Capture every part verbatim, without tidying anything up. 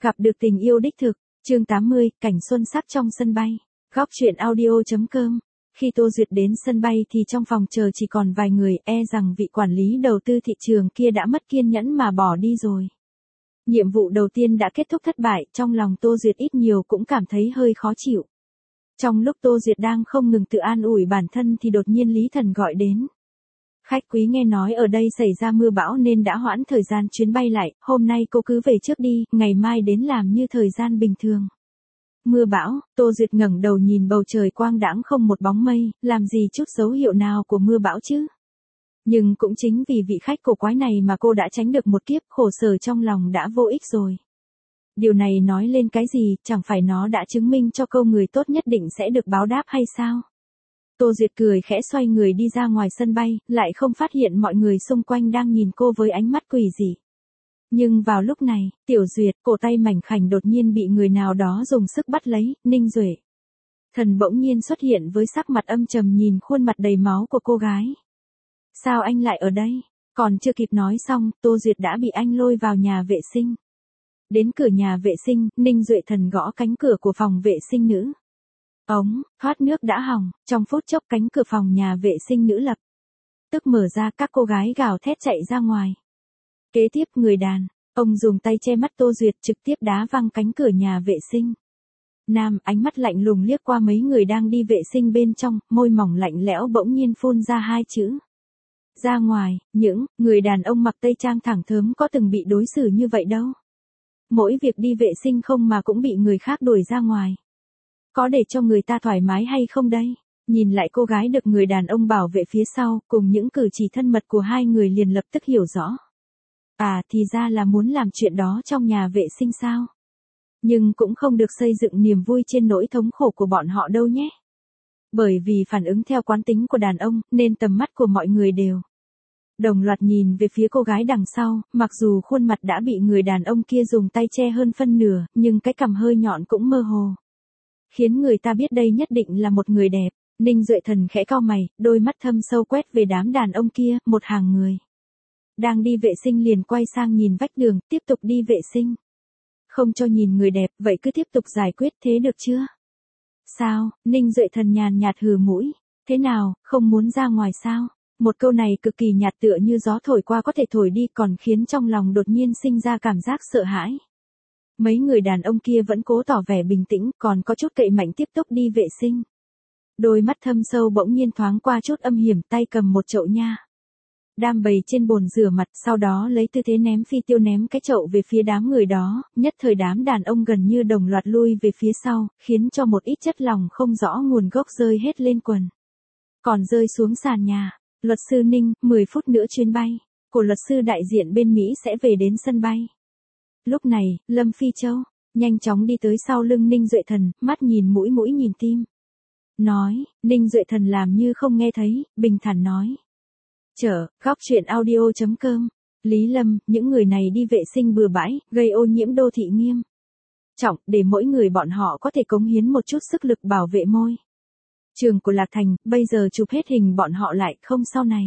Gặp được tình yêu đích thực, chương tám mươi, cảnh xuân sắc trong sân bay. Góc truyện audio.com. Khi Tô Duyệt đến sân bay thì trong phòng chờ chỉ còn vài người, e rằng vị quản lý đầu tư thị trường kia đã mất kiên nhẫn mà bỏ đi rồi. Nhiệm vụ đầu tiên đã kết thúc thất bại, trong lòng Tô Duyệt ít nhiều cũng cảm thấy hơi khó chịu. Trong lúc Tô Duyệt đang không ngừng tự an ủi bản thân thì đột nhiên Lý Thần gọi đến. Khách quý nghe nói ở đây xảy ra mưa bão nên đã hoãn thời gian chuyến bay lại, hôm nay cô cứ về trước đi, ngày mai đến làm như thời gian bình thường. Mưa bão, Tô Duyệt ngẩng đầu nhìn bầu trời quang đãng không một bóng mây, làm gì chút dấu hiệu nào của mưa bão chứ. Nhưng cũng chính vì vị khách cổ quái này mà cô đã tránh được một kiếp, khổ sở trong lòng đã vô ích rồi. Điều này nói lên cái gì, chẳng phải nó đã chứng minh cho câu người tốt nhất định sẽ được báo đáp hay sao? Tô Duyệt cười khẽ xoay người đi ra ngoài sân bay, lại không phát hiện mọi người xung quanh đang nhìn cô với ánh mắt quỷ dị. Nhưng vào lúc này, Tiểu Duyệt, cổ tay mảnh khảnh đột nhiên bị người nào đó dùng sức bắt lấy, Ninh Duệ. Thần bỗng nhiên xuất hiện với sắc mặt âm trầm nhìn khuôn mặt đầy máu của cô gái. Sao anh lại ở đây? Còn chưa kịp nói xong, Tô Duyệt đã bị anh lôi vào nhà vệ sinh. Đến cửa nhà vệ sinh, Ninh Duệ Thần gõ cánh cửa của phòng vệ sinh nữ. Ống, thoát nước đã hỏng, trong phút chốc cánh cửa phòng nhà vệ sinh nữ lập tức mở ra, các cô gái gào thét chạy ra ngoài. Kế tiếp người đàn ông dùng tay che mắt Tô Duyệt trực tiếp đá văng cánh cửa nhà vệ sinh. Nam ánh mắt lạnh lùng liếc qua mấy người đang đi vệ sinh bên trong, môi mỏng lạnh lẽo bỗng nhiên phun ra hai chữ. Ra ngoài, những người đàn ông mặc tây trang thẳng thớm có từng bị đối xử như vậy đâu. Mỗi việc đi vệ sinh không mà cũng bị người khác đuổi ra ngoài. Có để cho người ta thoải mái hay không đây? Nhìn lại cô gái được người đàn ông bảo vệ phía sau, cùng những cử chỉ thân mật của hai người liền lập tức hiểu rõ. À thì ra là muốn làm chuyện đó trong nhà vệ sinh sao? Nhưng cũng không được xây dựng niềm vui trên nỗi thống khổ của bọn họ đâu nhé. Bởi vì phản ứng theo quán tính của đàn ông, nên tầm mắt của mọi người đều đồng loạt nhìn về phía cô gái đằng sau, mặc dù khuôn mặt đã bị người đàn ông kia dùng tay che hơn phân nửa, nhưng cái cằm hơi nhọn cũng mơ hồ. Khiến người ta biết đây nhất định là một người đẹp. Ninh Duệ Thần khẽ cau mày, đôi mắt thâm sâu quét về đám đàn ông kia, một hàng người đang đi vệ sinh liền quay sang nhìn vách đường, tiếp tục đi vệ sinh. Không cho nhìn người đẹp, vậy cứ tiếp tục giải quyết, thế được chưa? Sao? Ninh Duệ Thần nhàn nhạt hừ mũi. Thế nào, không muốn ra ngoài sao? Một câu này cực kỳ nhạt tựa như gió thổi qua có thể thổi đi, còn khiến trong lòng đột nhiên sinh ra cảm giác sợ hãi. Mấy người đàn ông kia vẫn cố tỏ vẻ bình tĩnh, còn có chút cậy mạnh tiếp tục đi vệ sinh. Đôi mắt thâm sâu bỗng nhiên thoáng qua chút âm hiểm, tay cầm một chậu nha đam bầy trên bồn rửa mặt, sau đó lấy tư thế ném phi tiêu ném cái chậu về phía đám người đó, nhất thời đám đàn ông gần như đồng loạt lui về phía sau, khiến cho một ít chất lỏng không rõ nguồn gốc rơi hết lên quần. Còn rơi xuống sàn nhà. Luật sư Ninh, mười phút nữa chuyến bay của luật sư đại diện bên Mỹ sẽ về đến sân bay. Lúc này, Lâm Phi Châu nhanh chóng đi tới sau lưng Ninh Duệ Thần, mắt nhìn mũi mũi nhìn tim. Nói, Ninh Duệ Thần làm như không nghe thấy, bình thản nói. Chở, góc truyện audio.com. Lý Lâm, những người này đi vệ sinh bừa bãi, gây ô nhiễm đô thị nghiêm trọng, để mỗi người bọn họ có thể cống hiến một chút sức lực bảo vệ môi trường của Lạc Thành, bây giờ chụp hết hình bọn họ lại, không sau này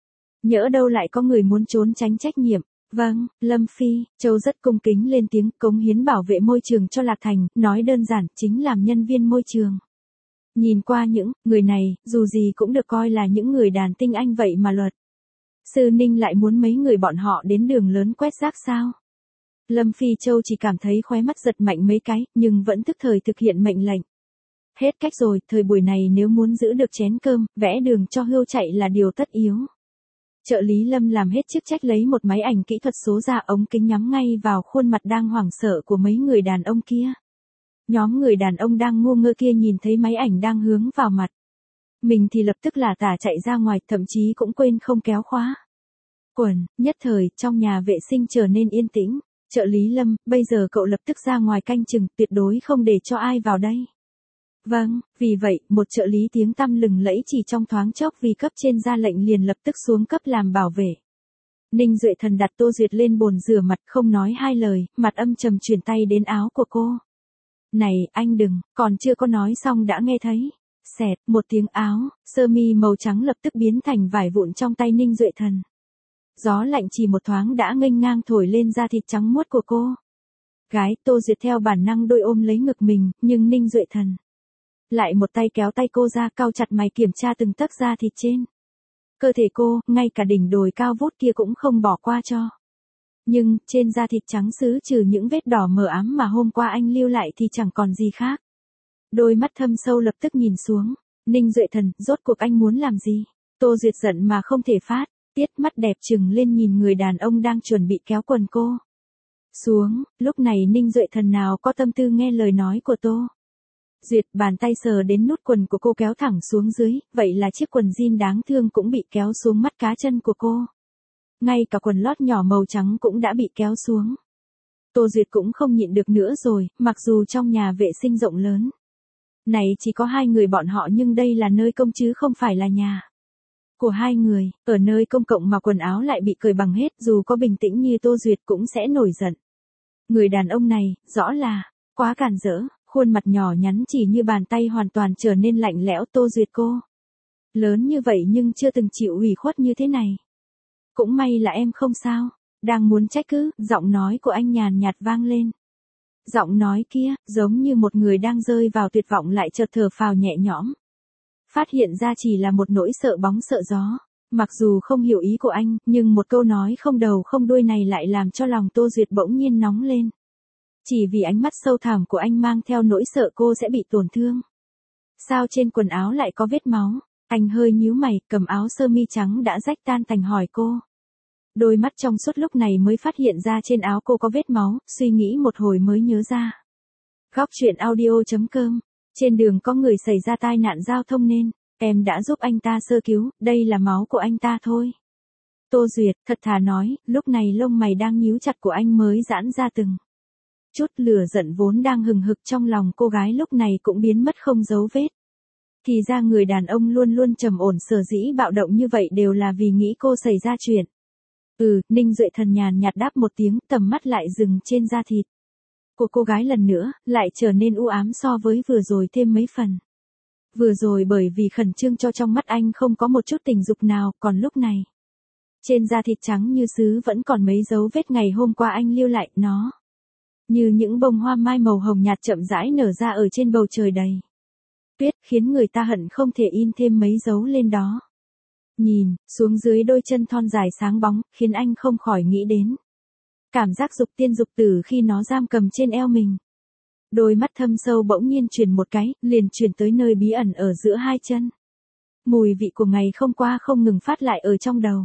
nhỡ đâu lại có người muốn trốn tránh trách nhiệm. Vâng, Lâm Phi Châu rất cung kính lên tiếng, cống hiến bảo vệ môi trường cho Lạc Thành, nói đơn giản, chính làm nhân viên môi trường. Nhìn qua những người này, dù gì cũng được coi là những người đàn tinh anh vậy mà luật sư Ninh lại muốn mấy người bọn họ đến đường lớn quét rác sao? Lâm Phi Châu chỉ cảm thấy khóe mắt giật mạnh mấy cái, nhưng vẫn tức thời thực hiện mệnh lệnh. Hết cách rồi, thời buổi này nếu muốn giữ được chén cơm, vẽ đường cho hươu chạy là điều tất yếu. Trợ lý Lâm làm hết chức trách lấy một máy ảnh kỹ thuật số ra, ống kính nhắm ngay vào khuôn mặt đang hoảng sợ của mấy người đàn ông kia. Nhóm người đàn ông đang ngu ngơ kia nhìn thấy máy ảnh đang hướng vào mặt mình thì lập tức là tả chạy ra ngoài, thậm chí cũng quên không kéo khóa quần. Nhất thời, trong nhà vệ sinh trở nên yên tĩnh. Trợ lý Lâm, bây giờ cậu lập tức ra ngoài canh chừng, tuyệt đối không để cho ai vào đây. Vâng, vì vậy, một trợ lý tiếng tăm lừng lẫy chỉ trong thoáng chốc vì cấp trên ra lệnh liền lập tức xuống cấp làm bảo vệ. Ninh Duệ Thần đặt Tô Duyệt lên bồn rửa mặt, không nói hai lời, mặt âm trầm chuyển tay đến áo của cô. Này, anh đừng, còn chưa có nói xong đã nghe thấy. Xẹt, một tiếng áo, sơ mi màu trắng lập tức biến thành vải vụn trong tay Ninh Duệ Thần. Gió lạnh chỉ một thoáng đã nghênh ngang thổi lên da thịt trắng muốt của cô. Gái, Tô Duyệt theo bản năng đôi ôm lấy ngực mình, nhưng Ninh Duệ Thần lại một tay kéo tay cô ra, cau chặt mày kiểm tra từng tấc da thịt trên cơ thể cô, ngay cả đỉnh đồi cao vút kia cũng không bỏ qua cho. Nhưng, trên da thịt trắng sứ trừ những vết đỏ mờ ám mà hôm qua anh lưu lại thì chẳng còn gì khác. Đôi mắt thâm sâu lập tức nhìn xuống. Ninh Duệ Thần, rốt cuộc anh muốn làm gì? Tô Duyệt giận mà không thể phát, tiết mắt đẹp trừng lên nhìn người đàn ông đang chuẩn bị kéo quần cô xuống. Lúc này Ninh Duệ Thần nào có tâm tư nghe lời nói của Tô Duyệt, bàn tay sờ đến nút quần của cô kéo thẳng xuống dưới, vậy là chiếc quần jean đáng thương cũng bị kéo xuống mắt cá chân của cô. Ngay cả quần lót nhỏ màu trắng cũng đã bị kéo xuống. Tô Duyệt cũng không nhịn được nữa rồi, mặc dù trong nhà vệ sinh rộng lớn này chỉ có hai người bọn họ nhưng đây là nơi công chứ không phải là nhà của hai người. Ở nơi công cộng mà quần áo lại bị cởi bằng hết, dù có bình tĩnh như Tô Duyệt cũng sẽ nổi giận. Người đàn ông này, rõ là quá cản rỡ, khuôn mặt nhỏ nhắn chỉ như bàn tay hoàn toàn trở nên lạnh lẽo. Tô Duyệt cô lớn như vậy nhưng chưa từng chịu ủy khuất như thế này. Cũng may là em không sao. Đang muốn trách cứ, giọng nói của anh nhàn nhạt vang lên. Giọng nói kia, giống như một người đang rơi vào tuyệt vọng lại chợt thở phào nhẹ nhõm. Phát hiện ra chỉ là một nỗi sợ bóng sợ gió. Mặc dù không hiểu ý của anh, nhưng một câu nói không đầu không đuôi này lại làm cho lòng Tô Duyệt bỗng nhiên nóng lên. Chỉ vì ánh mắt sâu thẳm của anh mang theo nỗi sợ cô sẽ bị tổn thương. Sao trên quần áo lại có vết máu? Anh hơi nhíu mày, cầm áo sơ mi trắng đã rách tan tành hỏi cô. Đôi mắt trong suốt lúc này mới phát hiện ra trên áo cô có vết máu, suy nghĩ một hồi mới nhớ ra. Góc truyện audio chấm com. Trên đường có người xảy ra tai nạn giao thông nên, em đã giúp anh ta sơ cứu, đây là máu của anh ta thôi. Tô Duyệt, thật thà nói, lúc này lông mày đang nhíu chặt của anh mới giãn ra từng chút. Lửa giận vốn đang hừng hực trong lòng cô gái lúc này cũng biến mất không dấu vết. Thì ra người đàn ông luôn luôn trầm ổn sở dĩ bạo động như vậy đều là vì nghĩ cô xảy ra chuyện. Ừ, Ninh Duệ Thần nhàn nhạt đáp một tiếng, tầm mắt lại dừng trên da thịt của cô gái lần nữa, lại trở nên u ám so với vừa rồi thêm mấy phần. Vừa rồi bởi vì khẩn trương cho trong mắt anh không có một chút tình dục nào, còn lúc này, trên da thịt trắng như sứ vẫn còn mấy dấu vết ngày hôm qua anh lưu lại, nó như những bông hoa mai màu hồng nhạt chậm rãi nở ra ở trên bầu trời đầy tuyết, khiến người ta hận không thể in thêm mấy dấu lên đó. Nhìn xuống dưới đôi chân thon dài sáng bóng, khiến anh không khỏi nghĩ đến cảm giác dục tiên dục tử khi nó giam cầm trên eo mình. Đôi mắt thâm sâu bỗng nhiên chuyển một cái, liền chuyển tới nơi bí ẩn ở giữa hai chân. Mùi vị của ngày hôm qua không ngừng phát lại ở trong đầu.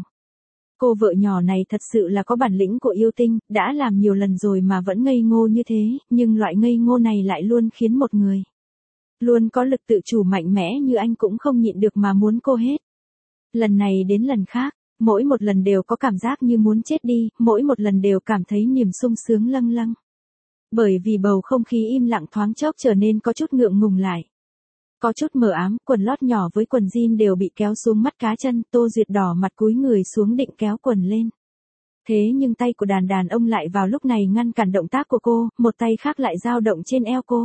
Cô vợ nhỏ này thật sự là có bản lĩnh của yêu tinh, đã làm nhiều lần rồi mà vẫn ngây ngô như thế, nhưng loại ngây ngô này lại luôn khiến một người luôn có lực tự chủ mạnh mẽ như anh cũng không nhịn được mà muốn cô hết. Lần này đến lần khác, mỗi một lần đều có cảm giác như muốn chết đi, mỗi một lần đều cảm thấy niềm sung sướng lâng lâng. Bởi vì bầu không khí im lặng thoáng chốc trở nên có chút ngượng ngùng lại. Có chút mờ ám, quần lót nhỏ với quần jean đều bị kéo xuống mắt cá chân, Tô Duyệt đỏ mặt cúi người xuống định kéo quần lên. Thế nhưng tay của đàn đàn ông lại vào lúc này ngăn cản động tác của cô, một tay khác lại dao động trên eo cô.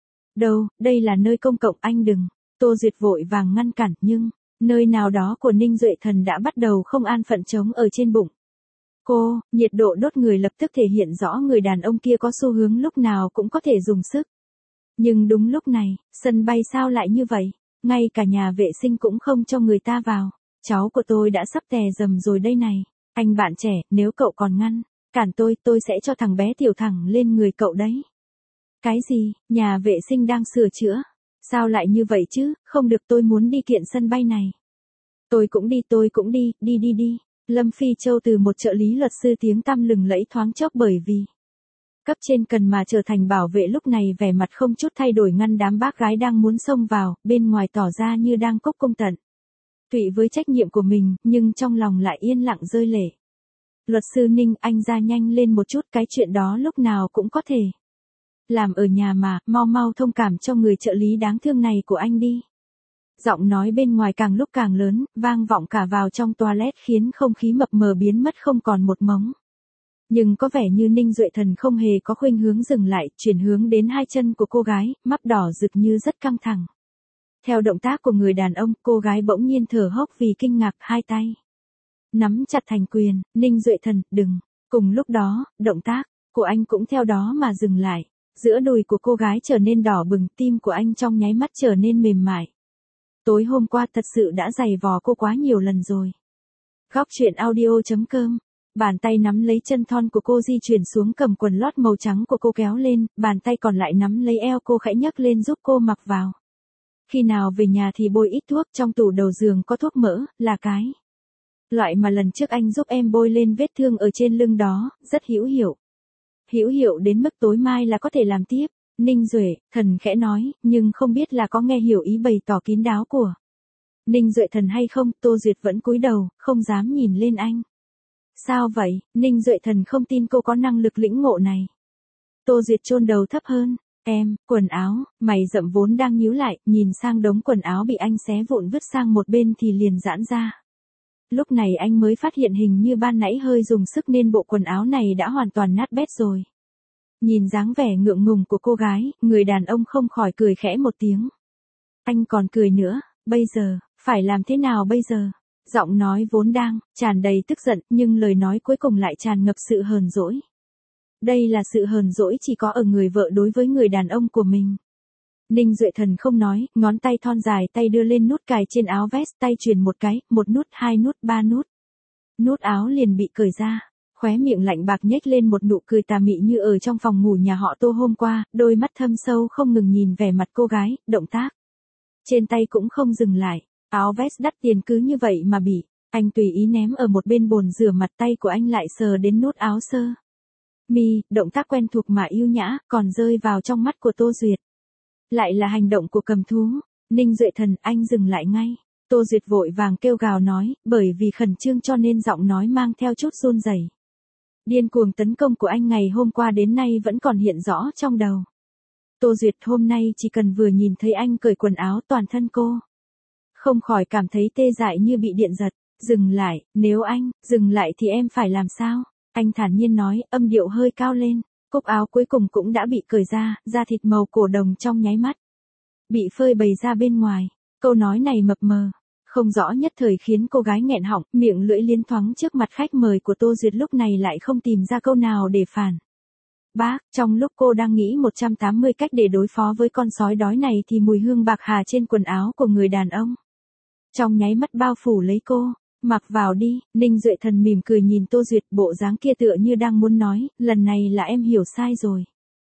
Đâu, đây là nơi công cộng, anh đừng. Tô Duyệt vội vàng ngăn cản, nhưng nơi nào đó của Ninh Duệ Thần đã bắt đầu không an phận trống ở trên bụng cô, nhiệt độ đốt người lập tức thể hiện rõ người đàn ông kia có xu hướng lúc nào cũng có thể dùng sức. Nhưng đúng lúc này, sân bay sao lại như vậy, ngay cả nhà vệ sinh cũng không cho người ta vào. Cháu của tôi đã sắp tè dầm rồi đây này. Anh bạn trẻ, nếu cậu còn ngăn cản tôi, tôi sẽ cho thằng bé tiểu thẳng lên người cậu đấy. Cái gì, nhà vệ sinh đang sửa chữa? Sao lại như vậy chứ, không được, tôi muốn đi kiện sân bay này. Tôi cũng đi, tôi cũng đi, đi đi đi. Lâm Phi Châu từ một trợ lý luật sư tiếng tăm lừng lẫy thoáng chốc bởi vì cấp trên cần mà trở thành bảo vệ, lúc này vẻ mặt không chút thay đổi ngăn đám bác gái đang muốn xông vào, bên ngoài tỏ ra như đang cúc cung tận tụy với trách nhiệm của mình, nhưng trong lòng lại yên lặng rơi lệ. Luật sư Ninh, anh ra nhanh lên một chút, cái chuyện đó lúc nào cũng có thể làm ở nhà mà, mau mau thông cảm cho người trợ lý đáng thương này của anh đi. Giọng nói bên ngoài càng lúc càng lớn, vang vọng cả vào trong toilet khiến không khí mập mờ biến mất không còn một mống. Nhưng có vẻ như Ninh Duệ Thần không hề có khuynh hướng dừng lại, chuyển hướng đến hai chân của cô gái, mắt đỏ rực như rất căng thẳng. Theo động tác của người đàn ông, cô gái bỗng nhiên thở hốc vì kinh ngạc, hai tay nắm chặt thành quyền. Ninh Duệ Thần, đừng. Cùng lúc đó, động tác của anh cũng theo đó mà dừng lại. Giữa đùi của cô gái trở nên đỏ bừng, tim của anh trong nháy mắt trở nên mềm mại. Tối hôm qua thật sự đã giày vò cô quá nhiều lần rồi. Góc truyện audio chấm com. Bàn tay nắm lấy chân thon của cô di chuyển xuống, cầm quần lót màu trắng của cô kéo lên, bàn tay còn lại nắm lấy eo cô khẽ nhấc lên giúp cô mặc vào. Khi nào về nhà thì bôi ít thuốc, trong tủ đầu giường có thuốc mỡ, là cái loại mà lần trước anh giúp em bôi lên vết thương ở trên lưng đó, rất hữu hiệu. Hữu hiệu đến mức tối mai là có thể làm tiếp. Ninh Duệ Thần khẽ nói, nhưng không biết là có nghe hiểu ý bày tỏ kín đáo của Ninh Duệ Thần hay không. Tô Duyệt vẫn cúi đầu, không dám nhìn lên anh. Sao vậy? Ninh Duệ Thần không tin cô có năng lực lĩnh ngộ này. Tô Duyệt chôn đầu thấp hơn. Em, quần áo, mày rậm vốn đang nhíu lại, nhìn sang đống quần áo bị anh xé vụn vứt sang một bên thì liền giãn ra. Lúc này anh mới phát hiện hình như ban nãy hơi dùng sức nên bộ quần áo này đã hoàn toàn nát bét rồi. Nhìn dáng vẻ ngượng ngùng của cô gái, người đàn ông không khỏi cười khẽ một tiếng. Anh còn cười nữa, bây giờ, phải làm thế nào bây giờ? Giọng nói vốn đang tràn đầy tức giận, nhưng lời nói cuối cùng lại tràn ngập sự hờn dỗi. Đây là sự hờn dỗi chỉ có ở người vợ đối với người đàn ông của mình. Ninh Duệ Thần không nói, ngón tay thon dài tay đưa lên nút cài trên áo vest, tay chuyền một cái, một nút, hai nút, ba nút. Nút áo liền bị cởi ra, khóe miệng lạnh bạc nhếch lên một nụ cười tà mị như ở trong phòng ngủ nhà họ Tô hôm qua, đôi mắt thâm sâu không ngừng nhìn vẻ mặt cô gái, động tác trên tay cũng không dừng lại. Áo vest đắt tiền cứ như vậy mà bị anh tùy ý ném ở một bên bồn rửa mặt, tay của anh lại sờ đến nút áo sơ mi, động tác quen thuộc mà yêu nhã, còn rơi vào trong mắt của Tô Duyệt. Lại là hành động của cầm thú. Ninh Duệ Thần, anh dừng lại ngay. Tô Duyệt vội vàng kêu gào nói, bởi vì khẩn trương cho nên giọng nói mang theo chút run rẩy. Điên cuồng tấn công của anh ngày hôm qua đến nay vẫn còn hiện rõ trong đầu. Tô Duyệt hôm nay chỉ cần vừa nhìn thấy anh cởi quần áo toàn thân cô không khỏi cảm thấy tê dại như bị điện giật. Dừng lại, nếu anh dừng lại thì em phải làm sao? Anh thản nhiên nói, âm điệu hơi cao lên. Cúc áo cuối cùng cũng đã bị cởi ra, da thịt màu cổ đồng trong nháy mắt bị phơi bày ra bên ngoài. Câu nói này mập mờ, không rõ nhất thời khiến cô gái nghẹn họng, miệng lưỡi liến thoáng trước mặt khách mời của Tô Duyệt lúc này lại không tìm ra câu nào để phản bác. Trong lúc cô đang nghĩ một trăm tám mươi cách để đối phó với con sói đói này thì mùi hương bạc hà trên quần áo của người đàn ông trong nháy mắt bao phủ lấy cô. Mặc vào đi. Ninh Duệ Thần mỉm cười nhìn Tô Duyệt, bộ dáng kia tựa như đang muốn nói, lần này là em hiểu sai rồi.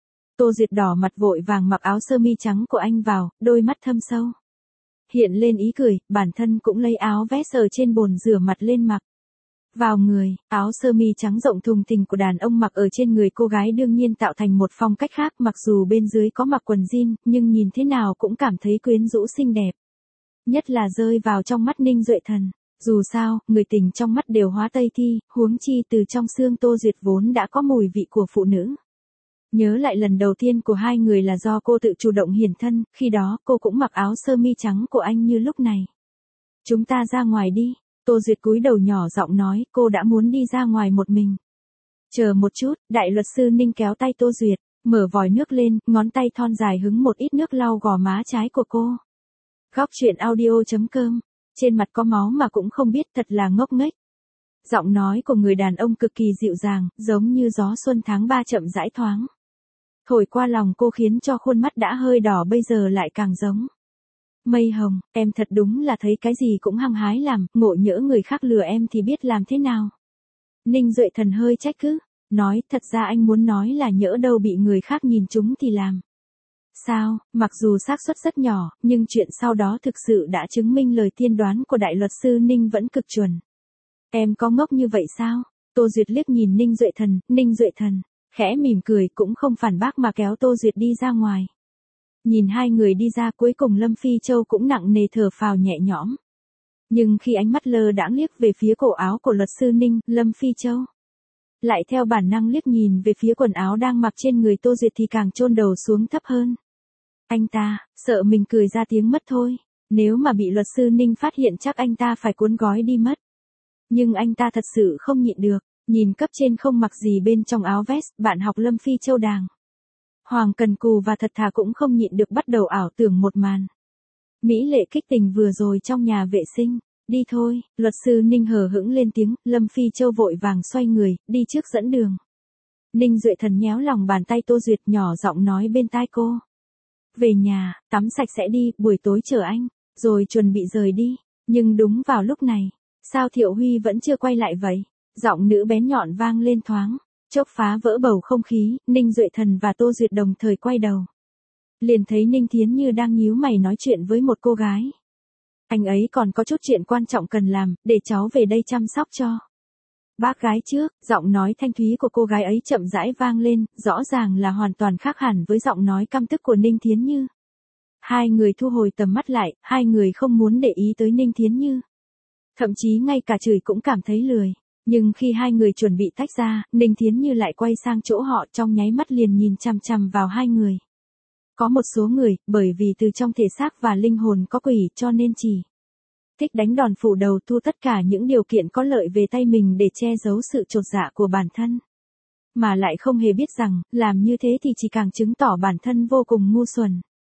Tô Duyệt đỏ mặt vội vàng mặc áo sơ mi trắng của anh vào, đôi mắt thâm sâu hiện lên ý cười, bản thân cũng lấy áo vest ở trên bồn rửa mặt lên mặc vào người. Áo sơ mi trắng rộng thùng thình của đàn ông mặc ở trên người cô gái đương nhiên tạo thành một phong cách khác, mặc dù bên dưới có mặc quần jean, nhưng nhìn thế nào cũng cảm thấy quyến rũ xinh đẹp. Nhất là rơi vào trong mắt Ninh Duệ Thần. Dù sao, người tình trong mắt đều hóa tây thi, huống chi từ trong xương Tô Duyệt vốn đã có mùi vị của phụ nữ. Nhớ lại lần đầu tiên của hai người là do cô tự chủ động hiển thân, khi đó cô cũng mặc áo sơ mi trắng của anh như lúc này. Chúng ta ra ngoài đi. Tô Duyệt cúi đầu nhỏ giọng nói, cô đã muốn đi ra ngoài một mình. Chờ một chút, đại luật sư Ninh kéo tay Tô Duyệt, mở vòi nước lên, ngón tay thon dài hứng một ít nước lau gò má trái của cô. Góc truyện audio chấm com. Trên mặt có máu mà cũng không biết, thật là ngốc nghếch. Giọng nói của người đàn ông cực kỳ dịu dàng, giống như gió xuân tháng ba chậm rãi thoáng thổi qua lòng cô, khiến cho khuôn mắt đã hơi đỏ bây giờ lại càng giống mây hồng. Em thật đúng là thấy cái gì cũng hăng hái làm, ngộ nhỡ người khác lừa em thì biết làm thế nào. Ninh Duệ Thần hơi trách cứ, nói, thật ra anh muốn nói là nhỡ đâu bị người khác nhìn trúng thì làm sao? Mặc dù xác suất rất nhỏ, nhưng chuyện sau đó thực sự đã chứng minh lời tiên đoán của đại luật sư Ninh vẫn cực chuẩn. Em có ngốc như vậy sao? Tô Duyệt liếc nhìn Ninh Duệ Thần, Ninh Duệ Thần khẽ mỉm cười cũng không phản bác mà kéo Tô Duyệt đi ra ngoài. Nhìn hai người đi ra, cuối cùng Lâm Phi Châu cũng nặng nề thở phào nhẹ nhõm. Nhưng khi ánh mắt lơ đãng liếc về phía cổ áo của luật sư Ninh, Lâm Phi Châu lại theo bản năng liếc nhìn về phía quần áo đang mặc trên người Tô Duyệt thì càng chôn đầu xuống thấp hơn. Anh ta sợ mình cười ra tiếng mất thôi. Nếu mà bị luật sư Ninh phát hiện chắc anh ta phải cuốn gói đi mất. Nhưng anh ta thật sự không nhịn được. Nhìn cấp trên không mặc gì bên trong áo vest, bạn học Lâm Phi Châu đàng hoàng cần cù và thật thà cũng không nhịn được bắt đầu ảo tưởng một màn mỹ lệ kích tình vừa rồi trong nhà vệ sinh. Đi thôi. Luật sư Ninh hờ hững lên tiếng. Lâm Phi Châu vội vàng xoay người, đi trước dẫn đường. Ninh Duệ Thần nhéo lòng bàn tay Tô Duyệt nhỏ giọng nói bên tai cô. Về nhà, tắm sạch sẽ đi, buổi tối chờ anh, rồi chuẩn bị rời đi. Nhưng đúng vào lúc này, sao Thiệu Huy vẫn chưa quay lại vậy? Giọng nữ bén nhọn vang lên thoáng, chốc phá vỡ bầu không khí. Ninh Duệ Thần và Tô Duyệt đồng thời quay đầu. Liền thấy Ninh Thiến Như đang nhíu mày nói chuyện với một cô gái. Anh ấy còn có chút chuyện quan trọng cần làm, để cháu về đây chăm sóc cho. Bác gái trước, giọng nói thanh thúy của cô gái ấy chậm rãi vang lên, rõ ràng là hoàn toàn khác hẳn với giọng nói căm tức của Ninh Thiến Như. Hai người thu hồi tầm mắt lại, hai người không muốn để ý tới Ninh Thiến Như. Thậm chí ngay cả chửi cũng cảm thấy lười. Nhưng khi hai người chuẩn bị tách ra, Ninh Thiến Như lại quay sang chỗ họ, trong nháy mắt liền nhìn chằm chằm vào hai người. Có một số người, bởi vì từ trong thể xác và linh hồn có quỷ cho nên chỉ thích đánh đòn phủ đầu, thu tất cả những điều kiện có lợi về tay mình để che giấu sự chột dạ của bản thân. Mà lại không hề biết rằng, làm như thế thì chỉ càng chứng tỏ bản thân vô cùng ngu xuẩn.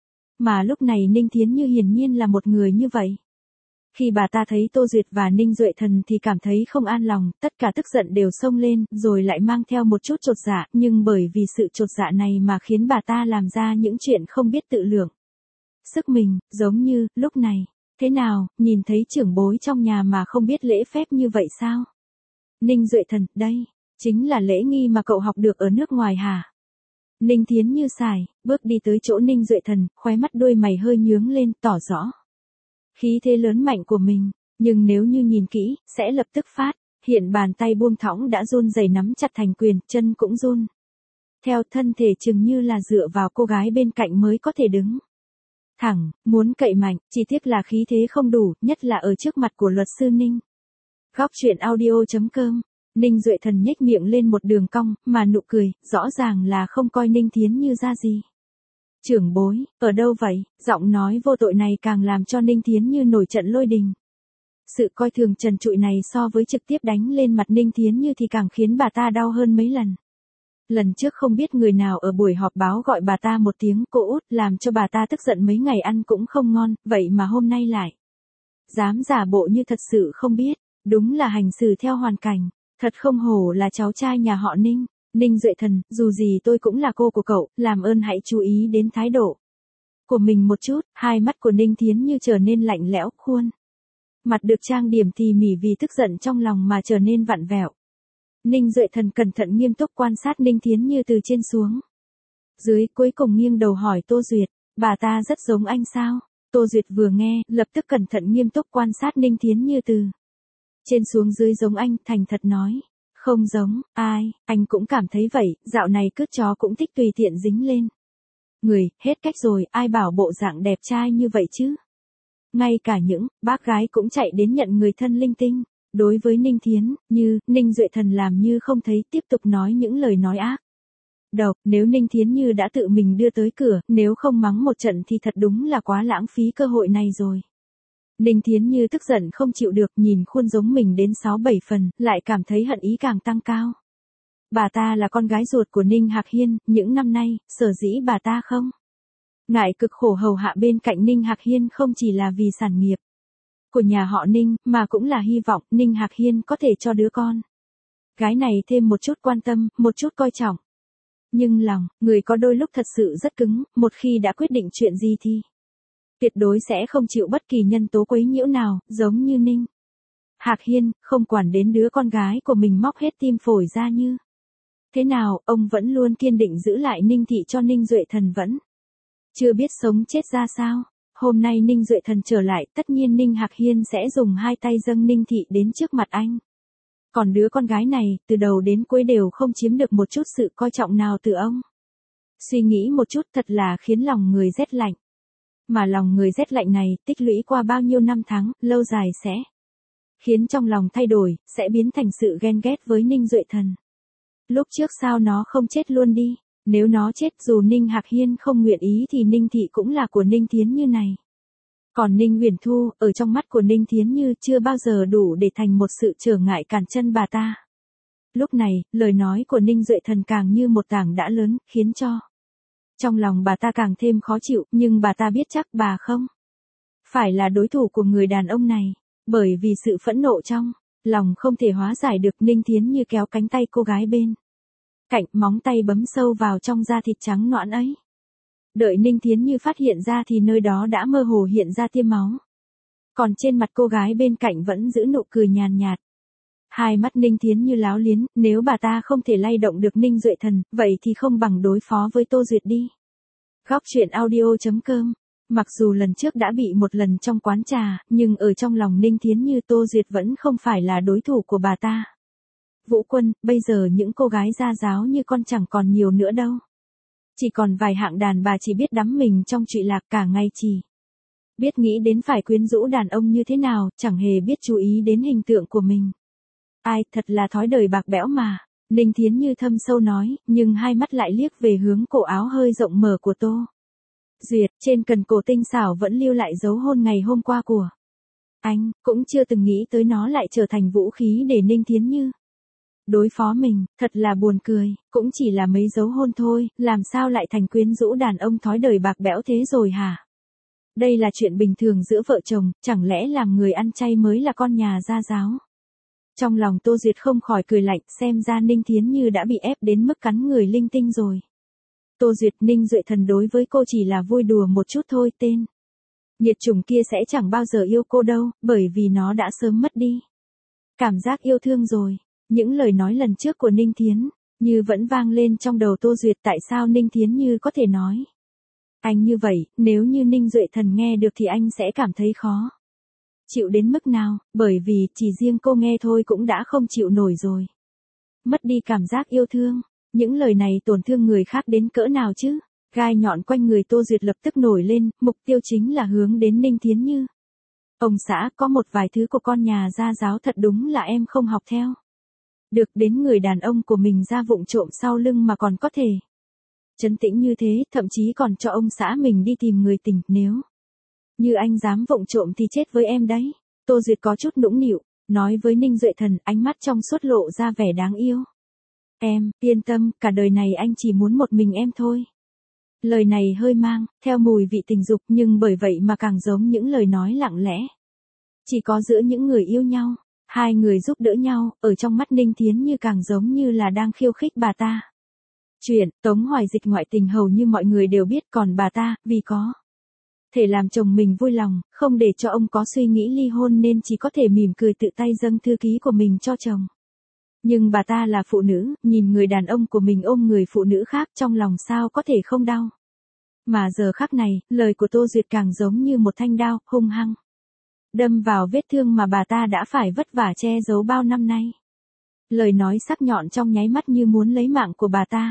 Mà lúc này Ninh Thiến Như hiển nhiên là một người như vậy. Khi bà ta thấy Tô Duyệt và Ninh Duệ Thần thì cảm thấy không an lòng, tất cả tức giận đều xông lên, rồi lại mang theo một chút chột dạ, nhưng bởi vì sự chột dạ này mà khiến bà ta làm ra những chuyện không biết tự lượng sức mình, giống như, lúc này, thế nào, nhìn thấy trưởng bối trong nhà mà không biết lễ phép như vậy sao? Ninh Duệ Thần, đây, chính là lễ nghi mà cậu học được ở nước ngoài hả? Ninh Thiến Như xài, bước đi tới chỗ Ninh Duệ Thần, khóe mắt đôi mày hơi nhướng lên, tỏ rõ khí thế lớn mạnh của mình, nhưng nếu như nhìn kỹ, sẽ lập tức phát, hiện bàn tay buông thõng đã run rẩy nắm chặt thành quyền, chân cũng run. Theo thân thể chừng như là dựa vào cô gái bên cạnh mới có thể đứng thẳng, muốn cậy mạnh, chỉ tiếc là khí thế không đủ, nhất là ở trước mặt của luật sư Ninh. Góc truyện audio chấm com, Ninh Duệ Thần nhếch miệng lên một đường cong, mà nụ cười, rõ ràng là không coi Ninh Thiến Như ra gì. Trưởng bối, ở đâu vậy? Giọng nói vô tội này càng làm cho Ninh Thiến Như nổi trận lôi đình. Sự coi thường trần trụi này so với trực tiếp đánh lên mặt Ninh Thiến Như thì càng khiến bà ta đau hơn mấy lần. Lần trước không biết người nào ở buổi họp báo gọi bà ta một tiếng cô út, làm cho bà ta tức giận mấy ngày ăn cũng không ngon, vậy mà hôm nay lại dám giả bộ như thật sự không biết, đúng là hành xử theo hoàn cảnh, thật không hổ là cháu trai nhà họ Ninh. Ninh Duệ Thần, dù gì tôi cũng là cô của cậu, làm ơn hãy chú ý đến thái độ của mình một chút. Hai mắt của Ninh Thiến Như trở nên lạnh lẽo, khuôn mặt được trang điểm tỉ mỉ vì tức giận trong lòng mà trở nên vặn vẹo. Ninh Duệ Thần cẩn thận nghiêm túc quan sát Ninh Thiến Như từ trên xuống dưới, cuối cùng nghiêng đầu hỏi Tô Duyệt, bà ta rất giống anh sao? Tô Duyệt vừa nghe, lập tức cẩn thận nghiêm túc quan sát Ninh Thiến Như từ trên xuống dưới, giống anh, thành thật nói. Không giống, ai, anh cũng cảm thấy vậy, dạo này cứt chó cũng thích tùy tiện dính lên người, hết cách rồi, ai bảo bộ dạng đẹp trai như vậy chứ? Ngay cả những bác gái cũng chạy đến nhận người thân linh tinh. Đối với Ninh Thiến Như, Ninh Duệ Thần làm như không thấy, tiếp tục nói những lời nói ác độc. Nếu Ninh Thiến Như đã tự mình đưa tới cửa, nếu không mắng một trận thì thật đúng là quá lãng phí cơ hội này rồi. Ninh Thiến Như tức giận không chịu được, nhìn khuôn giống mình đến sáu bảy phần, lại cảm thấy hận ý càng tăng cao. Bà ta là con gái ruột của Ninh Hạc Hiên, những năm nay, sở dĩ bà ta không ngại cực khổ hầu hạ bên cạnh Ninh Hạc Hiên không chỉ là vì sản nghiệp của nhà họ Ninh, mà cũng là hy vọng Ninh Hạc Hiên có thể cho đứa con gái này thêm một chút quan tâm, một chút coi trọng. Nhưng lòng, người có đôi lúc thật sự rất cứng, một khi đã quyết định chuyện gì thì tuyệt đối sẽ không chịu bất kỳ nhân tố quấy nhiễu nào, giống như Ninh Hạc Hiên, không quản đến đứa con gái của mình móc hết tim phổi ra như thế nào, ông vẫn luôn kiên định giữ lại Ninh thị cho Ninh Duệ Thần vẫn chưa biết sống chết ra sao. Hôm nay Ninh Duệ Thần trở lại, tất nhiên Ninh Hạc Hiên sẽ dùng hai tay dâng Ninh thị đến trước mặt anh. Còn đứa con gái này, từ đầu đến cuối đều không chiếm được một chút sự coi trọng nào từ ông. Suy nghĩ một chút thật là khiến lòng người rét lạnh. Mà lòng người rét lạnh này, tích lũy qua bao nhiêu năm tháng, lâu dài sẽ khiến trong lòng thay đổi, sẽ biến thành sự ghen ghét với Ninh Duệ Thần. Lúc trước sao nó không chết luôn đi? Nếu nó chết, dù Ninh Hạc Hiên không nguyện ý thì Ninh thị cũng là của Ninh Thiến Như này. Còn Ninh Huyền Thu, ở trong mắt của Ninh Thiến Như chưa bao giờ đủ để thành một sự trở ngại cản chân bà ta. Lúc này, lời nói của Ninh Duệ Thần càng như một tảng đá lớn, khiến cho trong lòng bà ta càng thêm khó chịu, nhưng bà ta biết chắc bà không phải là đối thủ của người đàn ông này. Bởi vì sự phẫn nộ trong lòng không thể hóa giải được, Ninh Thiến Như kéo cánh tay cô gái bên cạnh móng tay bấm sâu vào trong da thịt trắng nõn ấy. Đợi Ninh Thiến Như phát hiện ra thì nơi đó đã mơ hồ hiện ra tia máu. Còn trên mặt cô gái bên cạnh vẫn giữ nụ cười nhàn nhạt. Hai mắt Ninh Thiến Như láo liến, nếu bà ta không thể lay động được Ninh Duệ Thần, vậy thì không bằng đối phó với Tô Duyệt đi. Góc truyện audio chấm com. Mặc dù lần trước đã bị một lần trong quán trà, nhưng ở trong lòng Ninh Thiến Như Tô Duyệt vẫn không phải là đối thủ của bà ta. Vũ Quân, bây giờ những cô gái gia giáo như con chẳng còn nhiều nữa đâu. Chỉ còn vài hạng đàn bà chỉ biết đắm mình trong trụy lạc cả ngày chỉ. Biết nghĩ đến phải quyến rũ đàn ông như thế nào, chẳng hề biết chú ý đến hình tượng của mình. Ai, thật là thói đời bạc bẽo mà. Ninh Thiến Như thâm sâu nói, nhưng hai mắt lại liếc về hướng cổ áo hơi rộng mở của Tô Duyệt, trên cần cổ tinh xảo vẫn lưu lại dấu hôn ngày hôm qua của anh, cũng chưa từng nghĩ tới nó lại trở thành vũ khí để Ninh Thiến Như đối phó mình, thật là buồn cười, cũng chỉ là mấy dấu hôn thôi, làm sao lại thành quyến rũ đàn ông thói đời bạc bẽo thế rồi hả? Đây là chuyện bình thường giữa vợ chồng, chẳng lẽ làm người ăn chay mới là con nhà gia giáo? Trong lòng Tô Duyệt không khỏi cười lạnh, xem ra Ninh Thiến Như đã bị ép đến mức cắn người linh tinh rồi. Tô Duyệt, Ninh Duệ Thần đối với cô chỉ là vui đùa một chút thôi, tên nhiệt chủng kia sẽ chẳng bao giờ yêu cô đâu, bởi vì nó đã sớm mất đi cảm giác yêu thương rồi. Những lời nói lần trước của Ninh Thiến Như vẫn vang lên trong đầu Tô Duyệt, tại sao Ninh Thiến Như có thể nói anh như vậy, nếu như Ninh Duệ Thần nghe được thì anh sẽ cảm thấy khó chịu đến mức nào, bởi vì chỉ riêng cô nghe thôi cũng đã không chịu nổi rồi. Mất đi cảm giác yêu thương, những lời này tổn thương người khác đến cỡ nào chứ? Gai nhọn quanh người Tô Duyệt lập tức nổi lên, mục tiêu chính là hướng đến Ninh Thiến Như. Ông xã, có một vài thứ của con nhà gia giáo thật đúng là em không học theo. Được đến người đàn ông của mình ra vụng trộm sau lưng mà còn có thể trấn tĩnh như thế, thậm chí còn cho ông xã mình đi tìm người tình, nếu như anh dám vụng trộm thì chết với em đấy. Tô Duyệt có chút nũng nịu, nói với Ninh Duệ Thần, ánh mắt trong suốt lộ ra vẻ đáng yêu. Em, yên tâm, cả đời này anh chỉ muốn một mình em thôi. Lời này hơi mang theo mùi vị tình dục, nhưng bởi vậy mà càng giống những lời nói lặng lẽ chỉ có giữa những người yêu nhau. Hai người giúp đỡ nhau, ở trong mắt Ninh Thiến Như càng giống như là đang khiêu khích bà ta. Chuyện Tống Hoài Dịch ngoại tình hầu như mọi người đều biết, còn bà ta, vì có thể làm chồng mình vui lòng, không để cho ông có suy nghĩ ly hôn nên chỉ có thể mỉm cười tự tay dâng thư ký của mình cho chồng. Nhưng bà ta là phụ nữ, nhìn người đàn ông của mình ôm người phụ nữ khác, trong lòng sao có thể không đau. Mà giờ khắc này, lời của Tô Duyệt càng giống như một thanh đao, hung hăng đâm vào vết thương mà bà ta đã phải vất vả che giấu bao năm nay. Lời nói sắc nhọn trong nháy mắt như muốn lấy mạng của bà ta.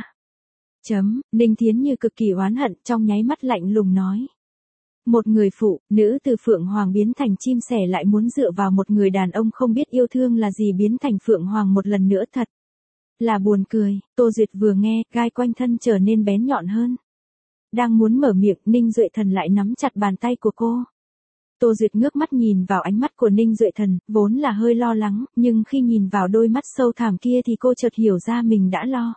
Chấm, Ninh Thiến Như cực kỳ oán hận, trong nháy mắt lạnh lùng nói. Một người phụ nữ từ Phượng Hoàng biến thành chim sẻ lại muốn dựa vào một người đàn ông không biết yêu thương là gì biến thành Phượng Hoàng một lần nữa, thật là buồn cười. Tô Duyệt vừa nghe, gai quanh thân trở nên bén nhọn hơn. Đang muốn mở miệng, Ninh Duệ Thần lại nắm chặt bàn tay của cô. Tô Duyệt ngước mắt nhìn vào ánh mắt của Ninh Duệ Thần, vốn là hơi lo lắng, nhưng khi nhìn vào đôi mắt sâu thẳm kia thì cô chợt hiểu ra mình đã lo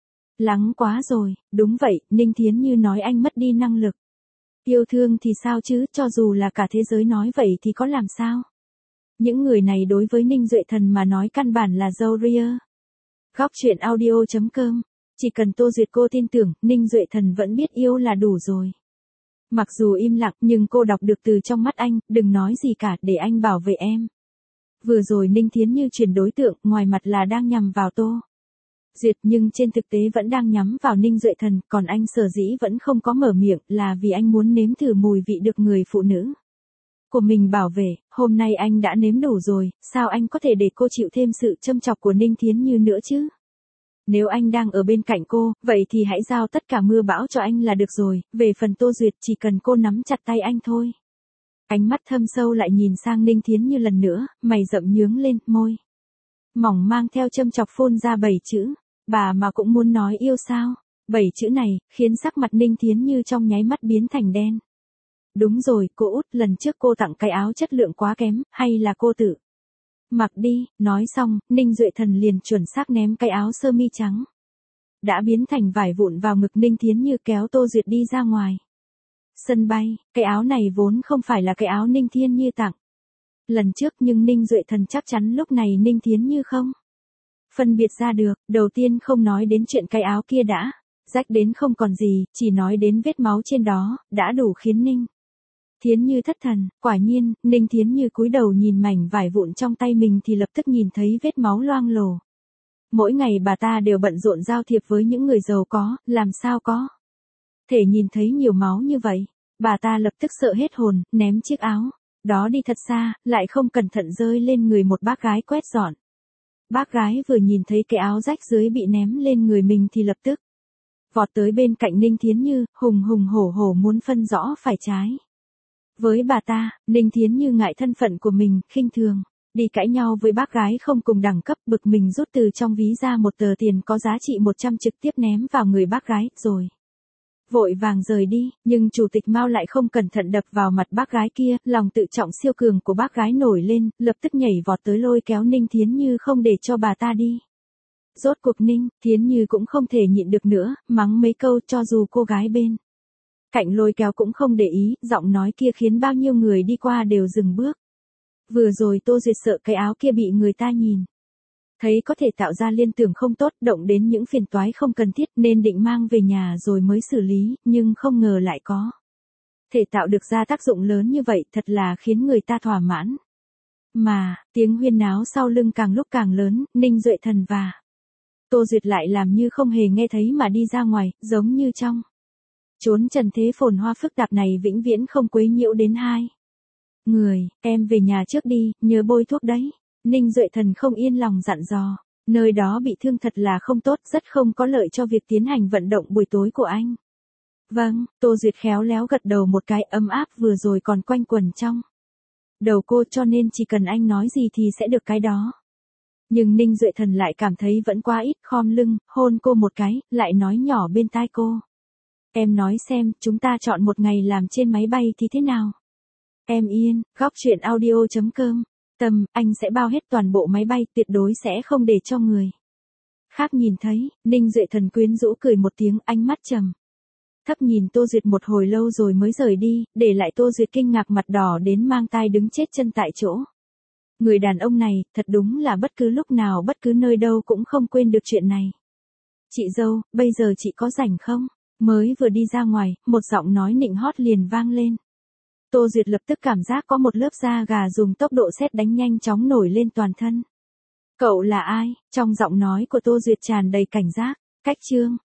lắng quá rồi. Đúng vậy, Ninh Thiến Như nói anh mất đi năng lực yêu thương thì sao chứ, cho dù là cả thế giới nói vậy thì có làm sao? Những người này đối với Ninh Duệ Thần mà nói căn bản là râu ria. Góc truyện audio chấm com. Chỉ cần Tô Duyệt cô tin tưởng, Ninh Duệ Thần vẫn biết yêu là đủ rồi. Mặc dù im lặng nhưng cô đọc được từ trong mắt anh, đừng nói gì cả, để anh bảo vệ em. Vừa rồi Ninh Thiến Như chuyển đối tượng, ngoài mặt là đang nhằm vào Tô Duyệt nhưng trên thực tế vẫn đang nhắm vào Ninh Duệ Thần, còn anh sở dĩ vẫn không có mở miệng là vì anh muốn nếm thử mùi vị được người phụ nữ của mình bảo vệ. Hôm nay anh đã nếm đủ rồi, sao anh có thể để cô chịu thêm sự châm chọc của Ninh Thiến Như nữa chứ? Nếu anh đang ở bên cạnh cô, vậy thì hãy giao tất cả mưa bão cho anh là được rồi, về phần Tô Duyệt chỉ cần cô nắm chặt tay anh thôi. Ánh mắt thâm sâu lại nhìn sang Ninh Thiến Như lần nữa, mày rậm nhướng lên, môi mỏng mang theo châm chọc phun ra bảy chữ. Bà mà cũng muốn nói yêu sao? Bảy chữ này, khiến sắc mặt Ninh Thiến Như trong nháy mắt biến thành đen. Đúng rồi, cô út, lần trước cô tặng cái áo chất lượng quá kém, hay là cô tự mặc đi? Nói xong, Ninh Duệ Thần liền chuẩn xác ném cái áo sơ mi trắng đã biến thành vải vụn vào ngực Ninh Thiến Như, kéo Tô Duyệt đi ra ngoài sân bay. Cái áo này vốn không phải là cái áo Ninh Thiến Như tặng lần trước, nhưng Ninh Duệ Thần chắc chắn lúc này Ninh Thiến Như không phân biệt ra được, đầu tiên không nói đến chuyện cái áo kia đã, rách đến không còn gì, chỉ nói đến vết máu trên đó, đã đủ khiến Ninh Thiến Như thất thần, quả nhiên, Ninh Thiến Như cúi đầu nhìn mảnh vải vụn trong tay mình thì lập tức nhìn thấy vết máu loang lổ. Mỗi ngày bà ta đều bận rộn giao thiệp với những người giàu có, làm sao có thể nhìn thấy nhiều máu như vậy. Bà ta lập tức sợ hết hồn, ném chiếc áo đó đi thật xa, lại không cẩn thận rơi lên người một bác gái quét dọn. Bác gái vừa nhìn thấy cái áo rách dưới bị ném lên người mình thì lập tức vọt tới bên cạnh Ninh Thiến Như, hùng hùng hổ hổ muốn phân rõ phải trái. Với bà ta, Ninh Thiến Như ngại thân phận của mình, khinh thường, đi cãi nhau với bác gái không cùng đẳng cấp, bực mình rút từ trong ví ra một tờ tiền có giá trị một trăm trực tiếp ném vào người bác gái, rồi vội vàng rời đi, nhưng chủ tịch Mao lại không cẩn thận đập vào mặt bác gái kia, lòng tự trọng siêu cường của bác gái nổi lên, lập tức nhảy vọt tới lôi kéo Ninh Thiến Như không để cho bà ta đi. Rốt cuộc Ninh Thiến Như cũng không thể nhịn được nữa, mắng mấy câu cho dù cô gái bên cạnh lôi kéo cũng không để ý, giọng nói kia khiến bao nhiêu người đi qua đều dừng bước. Vừa rồi Tô Duyệt sợ cái áo kia bị người ta nhìn thấy có thể tạo ra liên tưởng không tốt, động đến những phiền toái không cần thiết nên định mang về nhà rồi mới xử lý, nhưng không ngờ lại có thể tạo được ra tác dụng lớn như vậy, thật là khiến người ta thỏa mãn. Mà, tiếng huyên náo sau lưng càng lúc càng lớn, Ninh Duệ Thần và Tô Duyệt lại làm như không hề nghe thấy mà đi ra ngoài, giống như trong chốn trần thế phồn hoa phức tạp này vĩnh viễn không quấy nhiễu đến hai người. Em về nhà trước đi, nhớ bôi thuốc đấy. Ninh Duệ Thần không yên lòng dặn dò, nơi đó bị thương thật là không tốt, rất không có lợi cho việc tiến hành vận động buổi tối của anh. Vâng, Tô Duyệt khéo léo gật đầu một cái, ấm áp vừa rồi còn quanh quẩn trong đầu cô, cho nên chỉ cần anh nói gì thì sẽ được cái đó. Nhưng Ninh Duệ Thần lại cảm thấy vẫn quá ít, khom lưng, hôn cô một cái, lại nói nhỏ bên tai cô. Em nói xem, chúng ta chọn một ngày làm trên máy bay thì thế nào? Em yên, góc truyện audio chấm com. Tâm, anh sẽ bao hết toàn bộ máy bay, tuyệt đối sẽ không để cho người khác nhìn thấy. Ninh Duệ Thần quyến rũ cười một tiếng, ánh mắt trầm thấp nhìn Tô Duyệt một hồi lâu rồi mới rời đi, để lại Tô Duyệt kinh ngạc mặt đỏ đến mang tai đứng chết chân tại chỗ. Người đàn ông này, thật đúng là bất cứ lúc nào bất cứ nơi đâu cũng không quên được chuyện này. Chị dâu, bây giờ chị có rảnh không? Mới vừa đi ra ngoài, một giọng nói nịnh hót liền vang lên. Tô Duyệt lập tức cảm giác có một lớp da gà dùng tốc độ sét đánh nhanh chóng nổi lên toàn thân. Cậu là ai? Trong giọng nói của Tô Duyệt tràn đầy cảnh giác. Cách chương